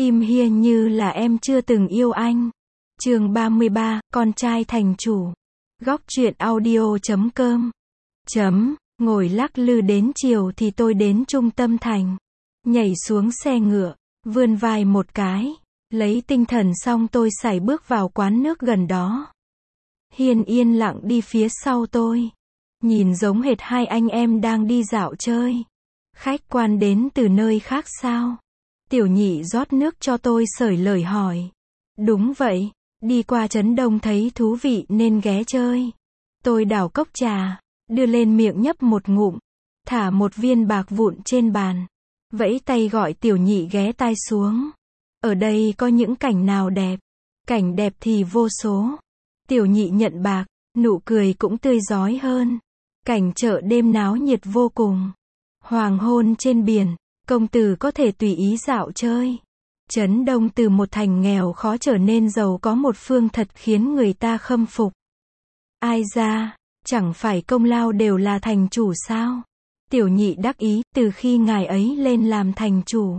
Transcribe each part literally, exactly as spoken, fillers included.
Im hiên như là em chưa từng yêu anh. Chương ba mươi ba, con trai thành chủ. Góc truyện audio chấm com. Chấm, ngồi lắc lư đến chiều thì tôi đến trung tâm thành. Nhảy xuống xe ngựa, vươn vai một cái. Lấy tinh thần xong tôi sải bước vào quán nước gần đó. Hiên yên lặng đi phía sau tôi. Nhìn giống hệt hai anh em đang đi dạo chơi. Khách quan đến từ nơi khác sao? Tiểu nhị rót nước cho tôi sởi lời hỏi. Đúng vậy, đi qua Trấn Đông thấy thú vị nên ghé chơi. Tôi đảo cốc trà, đưa lên miệng nhấp một ngụm, thả một viên bạc vụn trên bàn. Vẫy tay gọi tiểu nhị ghé tai xuống. Ở đây có những cảnh nào đẹp? Cảnh đẹp thì vô số. Tiểu nhị nhận bạc, nụ cười cũng tươi rói hơn. Cảnh chợ đêm náo nhiệt vô cùng. Hoàng hôn trên biển, công tử có thể tùy ý dạo chơi. Trấn Đông từ một thành nghèo khó trở nên giàu có một phương thật khiến người ta khâm phục. Ai ra, chẳng phải công lao đều là thành chủ sao? Tiểu nhị đắc ý, từ khi ngài ấy lên làm thành chủ,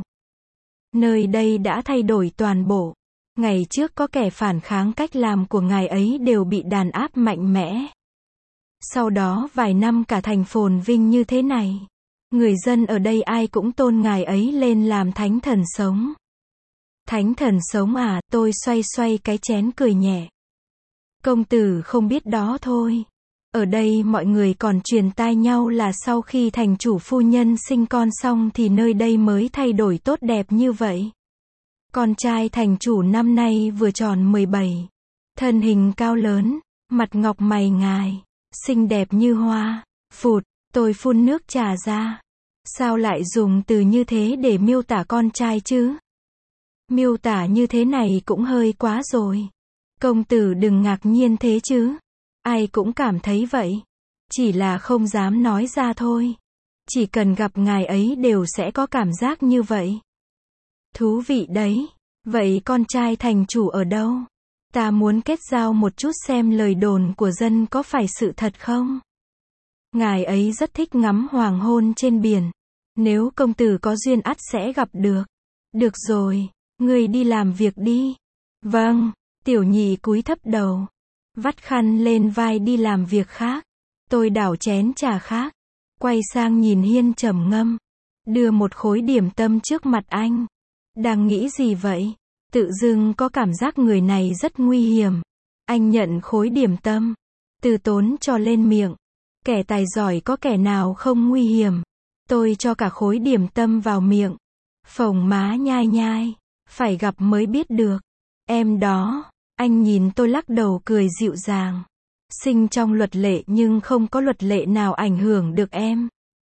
nơi đây đã thay đổi toàn bộ. Ngày trước có kẻ phản kháng cách làm của ngài ấy đều bị đàn áp mạnh mẽ. Sau đó vài năm cả thành phồn vinh như thế này. Người dân ở đây ai cũng tôn ngài ấy lên làm thánh thần sống. Thánh thần sống à, tôi xoay xoay cái chén cười nhẹ. Công tử không biết đó thôi. Ở đây mọi người còn truyền tai nhau là sau khi thành chủ phu nhân sinh con xong thì nơi đây mới thay đổi tốt đẹp như vậy. Con trai thành chủ năm nay vừa tròn mười bảy. Thân hình cao lớn, mặt ngọc mày ngài, xinh đẹp như hoa. Phụt, tôi phun nước trà ra. Sao lại dùng từ như thế để miêu tả con trai chứ? Miêu tả như thế này cũng hơi quá rồi. Công tử đừng ngạc nhiên thế chứ. Ai cũng cảm thấy vậy. Chỉ là không dám nói ra thôi. Chỉ cần gặp ngài ấy đều sẽ có cảm giác như vậy. Thú vị đấy. Vậy con trai thành chủ ở đâu? Ta muốn kết giao một chút xem lời đồn của dân có phải sự thật không? Ngài ấy rất thích ngắm hoàng hôn trên biển. Nếu công tử có duyên ắt sẽ gặp được. Được rồi, ngươi đi làm việc đi. Vâng, tiểu nhị cúi thấp đầu. Vắt khăn lên vai đi làm việc khác. Tôi đảo chén trà khác. Quay sang nhìn Hiên trầm ngâm. Đưa một khối điểm tâm trước mặt anh. Đang nghĩ gì vậy? Tự dưng có cảm giác người này rất nguy hiểm. Anh nhận khối điểm tâm. Từ tốn cho lên miệng. Kẻ tài giỏi có kẻ nào không nguy hiểm. Tôi cho cả khối điểm tâm vào miệng. Phồng má nhai nhai. Phải gặp mới biết được. Em đó. Anh nhìn tôi lắc đầu cười dịu dàng. Sinh trong luật lệ nhưng không có luật lệ nào ảnh hưởng được em.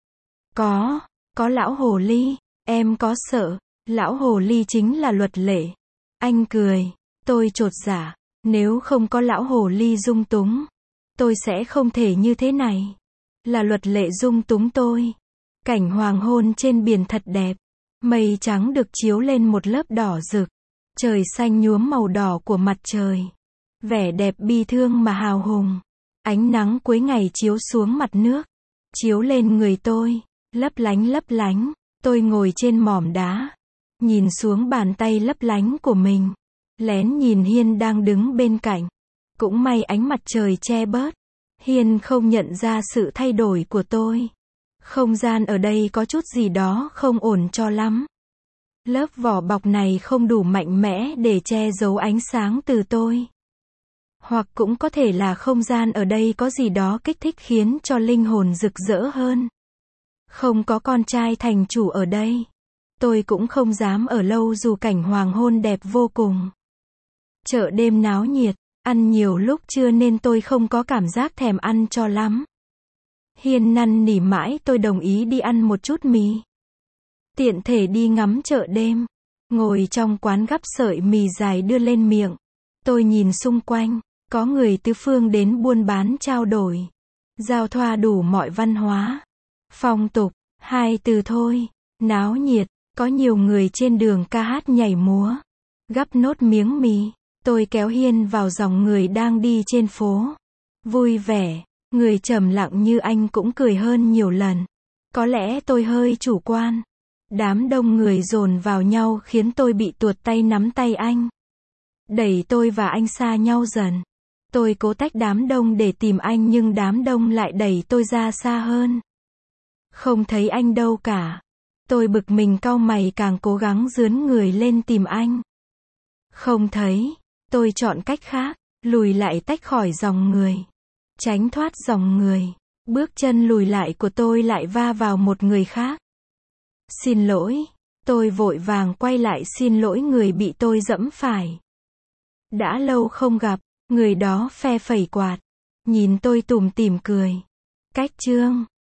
Có. Có lão hồ ly. Em có sợ. Lão hồ ly chính là luật lệ. Anh cười. Tôi chột dạ. Nếu không có lão hồ ly dung túng, tôi sẽ không thể như thế này. Là luật lệ dung túng tôi. Cảnh hoàng hôn trên biển thật đẹp. Mây trắng được chiếu lên một lớp đỏ rực. Trời xanh nhuốm màu đỏ của mặt trời. Vẻ đẹp bi thương mà hào hùng. Ánh nắng cuối ngày chiếu xuống mặt nước. Chiếu lên người tôi. Lấp lánh lấp lánh. Tôi ngồi trên mỏm đá. Nhìn xuống bàn tay lấp lánh của mình. Lén nhìn Hiên đang đứng bên cạnh. Cũng may ánh mặt trời che bớt. Hiên không nhận ra sự thay đổi của tôi. Không gian ở đây có chút gì đó không ổn cho lắm. Lớp vỏ bọc này không đủ mạnh mẽ để che giấu ánh sáng từ tôi. Hoặc cũng có thể là không gian ở đây có gì đó kích thích khiến cho linh hồn rực rỡ hơn. Không có con trai thành chủ ở đây. Tôi cũng không dám ở lâu dù cảnh hoàng hôn đẹp vô cùng. Chợ đêm náo nhiệt, ăn nhiều lúc trưa nên tôi không có cảm giác thèm ăn cho lắm. Hiên năn nỉ mãi tôi đồng ý đi ăn một chút mì. Tiện thể đi ngắm chợ đêm. Ngồi trong quán gắp sợi mì dài đưa lên miệng. Tôi nhìn xung quanh, có người tứ phương đến buôn bán trao đổi. Giao thoa đủ mọi văn hóa. Phong tục, hai từ thôi, náo nhiệt, có nhiều người trên đường ca hát nhảy múa. Gắp nốt miếng mì, tôi kéo Hiên vào dòng người đang đi trên phố. Vui vẻ, người trầm lặng như anh cũng cười hơn nhiều lần. Có lẽ tôi hơi chủ quan. Đám đông người dồn vào nhau khiến tôi bị tuột tay nắm tay anh. Đẩy tôi và anh xa nhau dần. Tôi cố tách đám đông để tìm anh nhưng đám đông lại đẩy tôi ra xa hơn. Không thấy anh đâu cả. Tôi bực mình cau mày càng cố gắng dướn người lên tìm anh. Không thấy. Tôi chọn cách khác, lùi lại tách khỏi dòng người. Tránh thoát dòng người. Bước chân lùi lại của tôi lại va vào một người khác. Xin lỗi. Tôi vội vàng quay lại xin lỗi người bị tôi giẫm phải. Đã lâu không gặp, người đó phe phẩy quạt. Nhìn tôi tủm tỉm cười. Cách chương